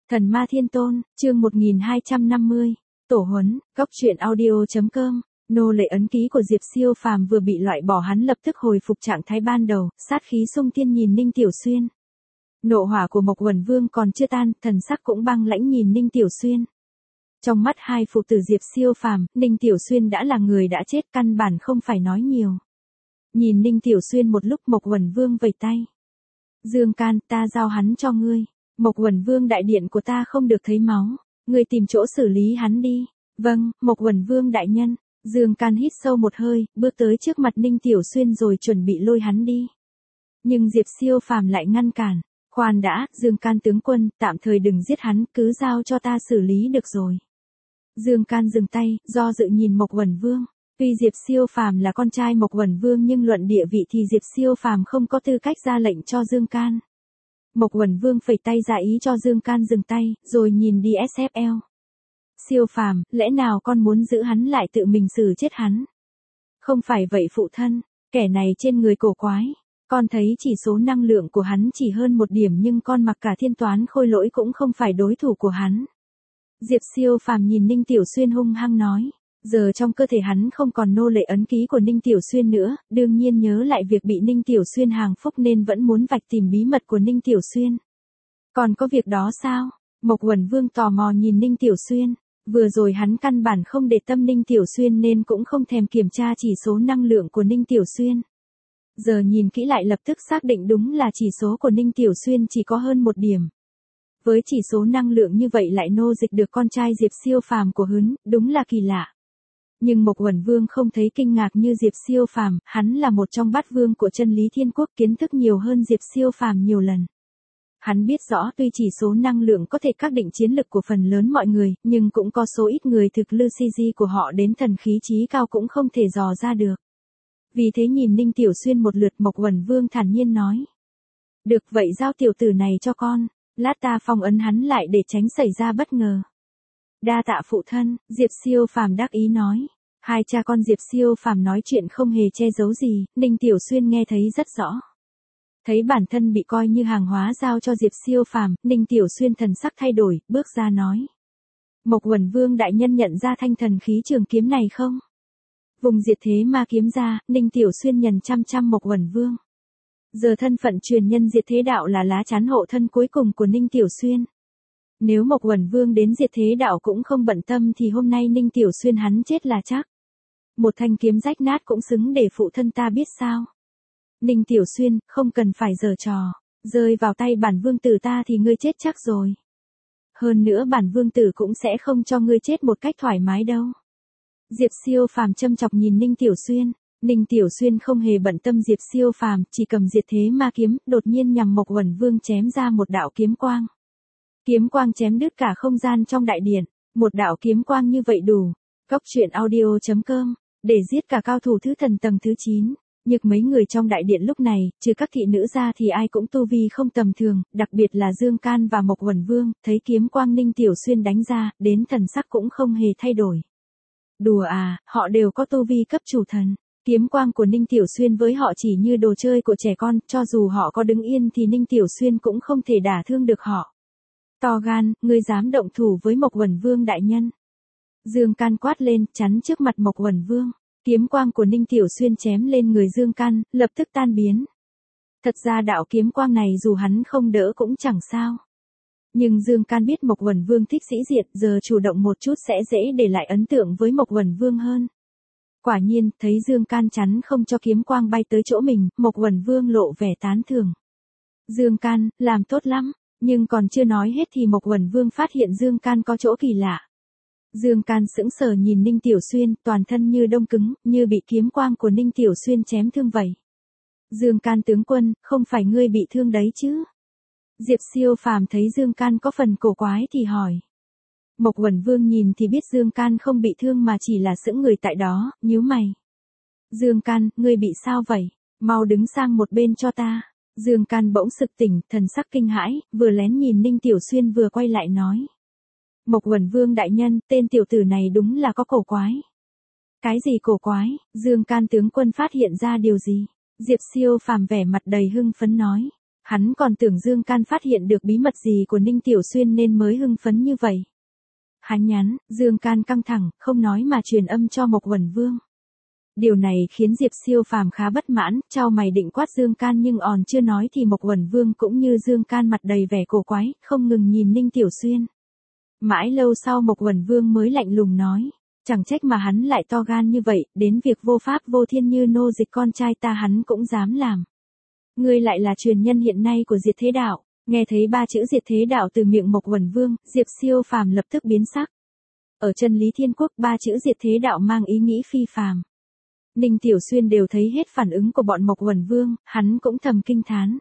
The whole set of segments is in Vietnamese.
Thần Ma Thiên Tôn, chương 1250, Tổ huấn, Góc truyện audio.com. Nô lệ ấn ký của Diệp Siêu Phàm vừa bị loại bỏ, hắn lập tức hồi phục trạng thái ban đầu, sát khí xung thiên nhìn Ninh Tiểu Xuyên. Nộ hỏa của Mộc Uẩn Vương còn chưa tan, thần sắc cũng băng lãnh nhìn Ninh Tiểu Xuyên. Trong mắt hai phụ tử Diệp Siêu Phàm, Ninh Tiểu Xuyên đã là người đã chết, căn bản không phải nói nhiều. Nhìn Ninh Tiểu Xuyên một lúc, Mộc Uẩn Vương vẩy tay. Dương Can, ta giao hắn cho ngươi. Mộc Uẩn Vương đại điện của ta không được thấy máu, ngươi tìm chỗ xử lý hắn đi. Vâng, Mộc Uẩn Vương đại nhân. Dương Can hít sâu một hơi, bước tới trước mặt Ninh Tiểu Xuyên rồi chuẩn bị lôi hắn đi. Nhưng Diệp Siêu Phàm lại ngăn cản. Khoan đã, Dương Can tướng quân, tạm thời đừng giết hắn, cứ giao cho ta xử lý được rồi. Dương Can dừng tay, do dự nhìn Mộc Uẩn Vương. Tuy Diệp Siêu Phàm là con trai Mộc Uẩn Vương nhưng luận địa vị thì Diệp Siêu Phàm không có tư cách ra lệnh cho Dương Can. Mộc Uẩn Vương phẩy tay ra ý cho Dương Can dừng tay, rồi nhìn đi SFL. Siêu Phàm, lẽ nào con muốn giữ hắn lại tự mình xử chết hắn? Không phải vậy phụ thân, kẻ này trên người cổ quái. Con thấy chỉ số năng lượng của hắn chỉ hơn 1 điểm nhưng con mặc cả thiên toán khôi lỗi cũng không phải đối thủ của hắn. Diệp Siêu Phàm nhìn Ninh Tiểu Xuyên hung hăng nói. Giờ trong cơ thể hắn không còn nô lệ ấn ký của Ninh Tiểu Xuyên nữa, đương nhiên nhớ lại việc bị Ninh Tiểu Xuyên hàng phúc nên vẫn muốn vạch tìm bí mật của Ninh Tiểu Xuyên. Còn có việc đó sao? Mộc Uẩn Vương tò mò nhìn Ninh Tiểu Xuyên. Vừa rồi hắn căn bản không để tâm Ninh Tiểu Xuyên nên cũng không thèm kiểm tra chỉ số năng lượng của Ninh Tiểu Xuyên. Giờ nhìn kỹ lại lập tức xác định đúng là chỉ số của Ninh Tiểu Xuyên chỉ có hơn 1 điểm. Với chỉ số năng lượng như vậy lại nô dịch được con trai Diệp Siêu Phàm của hắn, đúng là kỳ lạ. Nhưng Mộc Uẩn Vương không thấy kinh ngạc như Diệp Siêu Phàm, hắn là một trong bát vương của Chân Lý Thiên Quốc, kiến thức nhiều hơn Diệp Siêu Phàm nhiều lần. Hắn biết rõ tuy chỉ số năng lượng có thể xác định chiến lực của phần lớn mọi người, nhưng cũng có số ít người thực lực CG của họ đến thần khí chí cao cũng không thể dò ra được. Vì thế nhìn Ninh Tiểu Xuyên một lượt, Mộc Uẩn Vương thản nhiên nói. Được vậy giao tiểu tử này cho con, lát ta phong ấn hắn lại để tránh xảy ra bất ngờ. Đa tạ phụ thân, Diệp Siêu Phàm đắc ý nói. Hai cha con Diệp Siêu Phàm nói chuyện không hề che giấu gì, Ninh Tiểu Xuyên nghe thấy rất rõ. Thấy bản thân bị coi như hàng hóa giao cho Diệp Siêu Phàm, Ninh Tiểu Xuyên thần sắc thay đổi, bước ra nói. Mộc Uẩn Vương đại nhân nhận ra thanh thần khí trường kiếm này không? Vùng diệt thế ma kiếm ra, Ninh Tiểu Xuyên nhìn chăm chăm Mộc Uẩn Vương. Giờ thân phận truyền nhân diệt thế đạo là lá chắn hộ thân cuối cùng của Ninh Tiểu Xuyên. Nếu Mộc Uẩn Vương đến diệt thế đạo cũng không bận tâm thì hôm nay Ninh Tiểu Xuyên hắn chết là chắc. Một thanh kiếm rách nát cũng xứng để phụ thân ta biết sao. Ninh Tiểu Xuyên, không cần phải giở trò. Rơi vào tay bản vương tử ta thì ngươi chết chắc rồi. Hơn nữa bản vương tử cũng sẽ không cho ngươi chết một cách thoải mái đâu. Diệp Siêu Phàm châm chọc nhìn Ninh Tiểu Xuyên. Ninh Tiểu Xuyên không hề bận tâm Diệp Siêu Phàm, chỉ cầm diệt thế ma kiếm, đột nhiên nhằm Mộc Uẩn Vương chém ra một đạo kiếm quang. Kiếm quang chém đứt cả không gian trong đại điện. Một đạo kiếm quang như vậy đủ. Góc truyện audio.com. Để giết cả cao thủ thứ thần tầng thứ 9. Nhưng mấy người trong đại điện lúc này, trừ các thị nữ ra thì ai cũng tu vi không tầm thường, đặc biệt là Dương Can và Mộc Uẩn Vương, thấy kiếm quang Ninh Tiểu Xuyên đánh ra, đến thần sắc cũng không hề thay đổi. Đùa à, họ đều có tu vi cấp chủ thần. Kiếm quang của Ninh Tiểu Xuyên với họ chỉ như đồ chơi của trẻ con, cho dù họ có đứng yên thì Ninh Tiểu Xuyên cũng không thể đả thương được họ. To gan, ngươi dám động thủ với Mộc Uẩn Vương đại nhân. Dương Can quát lên, chắn trước mặt Mộc Uẩn Vương. Kiếm quang của Ninh Tiểu Xuyên chém lên người Dương Can, lập tức tan biến. Thật ra đạo kiếm quang này dù hắn không đỡ cũng chẳng sao. Nhưng Dương Can biết Mộc Uẩn Vương thích sĩ diện, giờ chủ động một chút sẽ dễ để lại ấn tượng với Mộc Uẩn Vương hơn. Quả nhiên, thấy Dương Can chắn không cho kiếm quang bay tới chỗ mình, Mộc Uẩn Vương lộ vẻ tán thưởng. Dương Can, làm tốt lắm, nhưng còn chưa nói hết thì Mộc Uẩn Vương phát hiện Dương Can có chỗ kỳ lạ. Dương Can sững sờ nhìn Ninh Tiểu Xuyên, toàn thân như đông cứng, như bị kiếm quang của Ninh Tiểu Xuyên chém thương vậy. Dương Can tướng quân, không phải ngươi bị thương đấy chứ? Diệp Siêu Phàm thấy Dương Can có phần cổ quái thì hỏi. Mộc Uẩn Vương nhìn thì biết Dương Can không bị thương mà chỉ là sững người tại đó, nhíu mày. Dương Can, ngươi bị sao vậy? Mau đứng sang một bên cho ta. Dương Can bỗng sực tỉnh, thần sắc kinh hãi, vừa lén nhìn Ninh Tiểu Xuyên vừa quay lại nói. Mộc Uẩn Vương đại nhân, tên tiểu tử này đúng là có cổ quái. Cái gì cổ quái? Dương Can tướng quân phát hiện ra điều gì? Diệp Siêu Phàm vẻ mặt đầy hưng phấn nói. Hắn còn tưởng Dương Can phát hiện được bí mật gì của Ninh Tiểu Xuyên nên mới hưng phấn như vậy. Hắn nhắn, Dương Can căng thẳng, không nói mà truyền âm cho Mộc Uẩn Vương. Điều này khiến Diệp Siêu Phàm khá bất mãn, chau mày định quát Dương Can nhưng chưa nói thì Mộc Uẩn Vương cũng như Dương Can mặt đầy vẻ cổ quái, không ngừng nhìn Ninh Tiểu Xuyên. Mãi lâu sau Mộc Uẩn Vương mới lạnh lùng nói, chẳng trách mà hắn lại to gan như vậy, đến việc vô pháp vô thiên như nô dịch con trai ta hắn cũng dám làm. Ngươi lại là truyền nhân hiện nay của Diệt Thế Đạo. Nghe thấy ba chữ Diệt Thế Đạo từ miệng Mộc Uẩn Vương, Diệp Siêu Phàm lập tức biến sắc. Ở Chân Lý Thiên Quốc ba chữ Diệt Thế Đạo mang ý nghĩ phi phàm. Ninh Tiểu Xuyên đều thấy hết phản ứng của bọn Mộc Uẩn Vương, hắn cũng thầm kinh thán.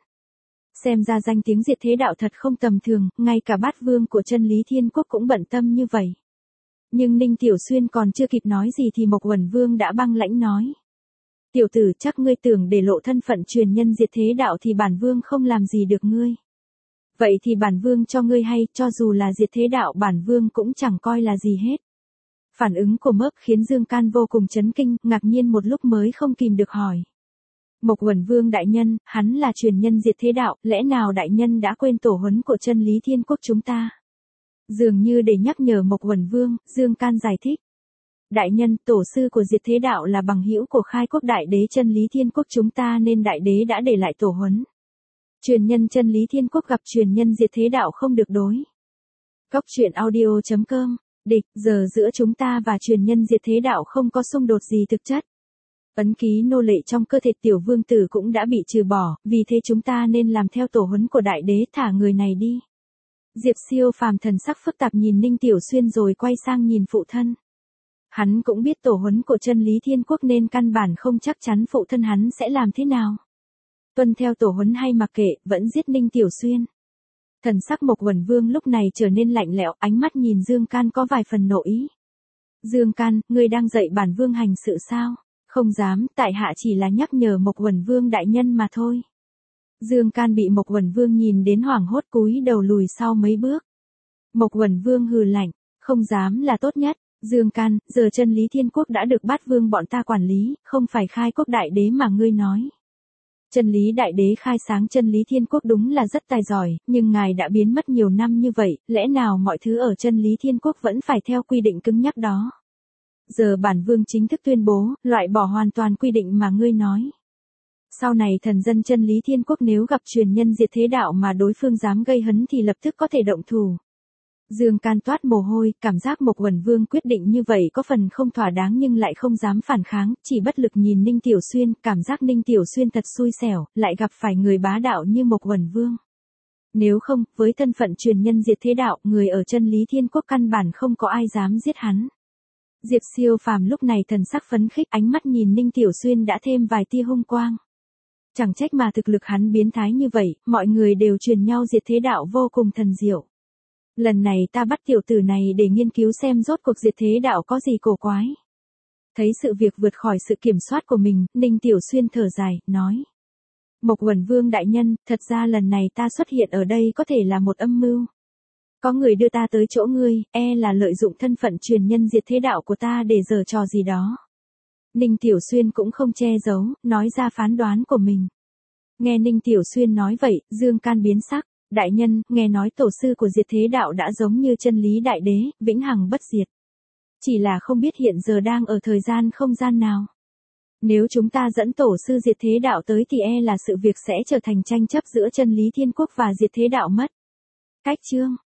Xem ra danh tiếng Diệt Thế Đạo thật không tầm thường, ngay cả bát vương của Chân Lý Thiên Quốc cũng bận tâm như vậy. Nhưng Ninh Tiểu Xuyên còn chưa kịp nói gì thì Mộc Uẩn Vương đã băng lãnh nói. Tiểu tử, chắc ngươi tưởng để lộ thân phận truyền nhân Diệt Thế Đạo thì bản vương không làm gì được ngươi. Vậy thì bản vương cho ngươi hay, cho dù là Diệt Thế Đạo bản vương cũng chẳng coi là gì hết. Phản ứng của Mớp khiến Dương Can vô cùng chấn kinh, ngạc nhiên một lúc mới không kìm được hỏi. Mộc Uẩn Vương đại nhân, hắn là truyền nhân Diệt Thế Đạo, lẽ nào đại nhân đã quên tổ huấn của Chân Lý Thiên Quốc chúng ta? Dường như để nhắc nhở Mộc Uẩn Vương, Dương Can giải thích. Đại nhân, tổ sư của Diệt Thế Đạo là bằng hữu của khai quốc đại đế Chân Lý Thiên Quốc chúng ta nên đại đế đã để lại tổ huấn. Truyền nhân Chân Lý Thiên Quốc gặp truyền nhân Diệt Thế Đạo không được đối. Cóc truyện audio.com, địch, giờ giữa chúng ta và truyền nhân Diệt Thế Đạo không có xung đột gì thực chất. Ấn ký nô lệ trong cơ thể tiểu vương tử cũng đã bị trừ bỏ, vì thế chúng ta nên làm theo tổ huấn của đại đế, thả người này đi. Diệp Siêu Phàm thần sắc phức tạp nhìn Ninh Tiểu Xuyên rồi quay sang nhìn phụ thân. Hắn cũng biết tổ huấn của Chân Lý Thiên Quốc nên căn bản không chắc chắn phụ thân hắn sẽ làm thế nào. Tuân theo tổ huấn hay mặc kệ, vẫn giết Ninh Tiểu Xuyên. Thần sắc Mộc Uẩn Vương lúc này trở nên lạnh lẽo, ánh mắt nhìn Dương Can có vài phần nộ ý. Dương Can, ngươi đang dạy bản vương hành sự sao? Không dám, tại hạ chỉ là nhắc nhở Mộc Uẩn Vương đại nhân mà thôi. Dương Can bị Mộc Uẩn Vương nhìn đến hoảng hốt cúi đầu lùi sau mấy bước. Mộc Uẩn Vương hừ lạnh, không dám là tốt nhất. Dương Can, giờ Chân Lý Thiên Quốc đã được bát vương bọn ta quản lý, không phải khai quốc đại đế mà ngươi nói. Chân Lý đại đế khai sáng Chân Lý Thiên Quốc đúng là rất tài giỏi, nhưng ngài đã biến mất nhiều năm như vậy, lẽ nào mọi thứ ở Chân Lý Thiên Quốc vẫn phải theo quy định cứng nhắc đó? Giờ bản vương chính thức tuyên bố, loại bỏ hoàn toàn quy định mà ngươi nói. Sau này thần dân Chân Lý Thiên Quốc nếu gặp truyền nhân Diệt Thế Đạo mà đối phương dám gây hấn thì lập tức có thể động thủ. Dương Can toát mồ hôi, cảm giác Mộc Uẩn Vương quyết định như vậy có phần không thỏa đáng nhưng lại không dám phản kháng, chỉ bất lực nhìn Ninh Tiểu Xuyên, cảm giác Ninh Tiểu Xuyên thật xui xẻo, lại gặp phải người bá đạo như Mộc Uẩn Vương. Nếu không, với thân phận truyền nhân Diệt Thế Đạo, người ở Chân Lý Thiên Quốc căn bản không có ai dám giết hắn. Diệp Siêu Phàm lúc này thần sắc phấn khích, ánh mắt nhìn Ninh Tiểu Xuyên đã thêm vài tia hung quang. Chẳng trách mà thực lực hắn biến thái như vậy, mọi người đều truyền nhau Diệt Thế Đạo vô cùng thần diệu. Lần này ta bắt tiểu tử này để nghiên cứu xem rốt cuộc Diệt Thế Đạo có gì cổ quái. Thấy sự việc vượt khỏi sự kiểm soát của mình, Ninh Tiểu Xuyên thở dài, nói. Mộc Uẩn Vương đại nhân, thật ra lần này ta xuất hiện ở đây có thể là một âm mưu. Có người đưa ta tới chỗ ngươi, là lợi dụng thân phận truyền nhân Diệt Thế Đạo của ta để giở trò gì đó. Ninh Tiểu Xuyên cũng không che giấu, nói ra phán đoán của mình. Nghe Ninh Tiểu Xuyên nói vậy, Dương Can biến sắc. Đại nhân, nghe nói tổ sư của Diệt Thế Đạo đã giống như Chân Lý đại đế, vĩnh hằng bất diệt. Chỉ là không biết hiện giờ đang ở thời gian không gian nào. Nếu chúng ta dẫn tổ sư Diệt Thế Đạo tới thì là sự việc sẽ trở thành tranh chấp giữa Chân Lý Thiên Quốc và Diệt Thế Đạo mất. Cách chương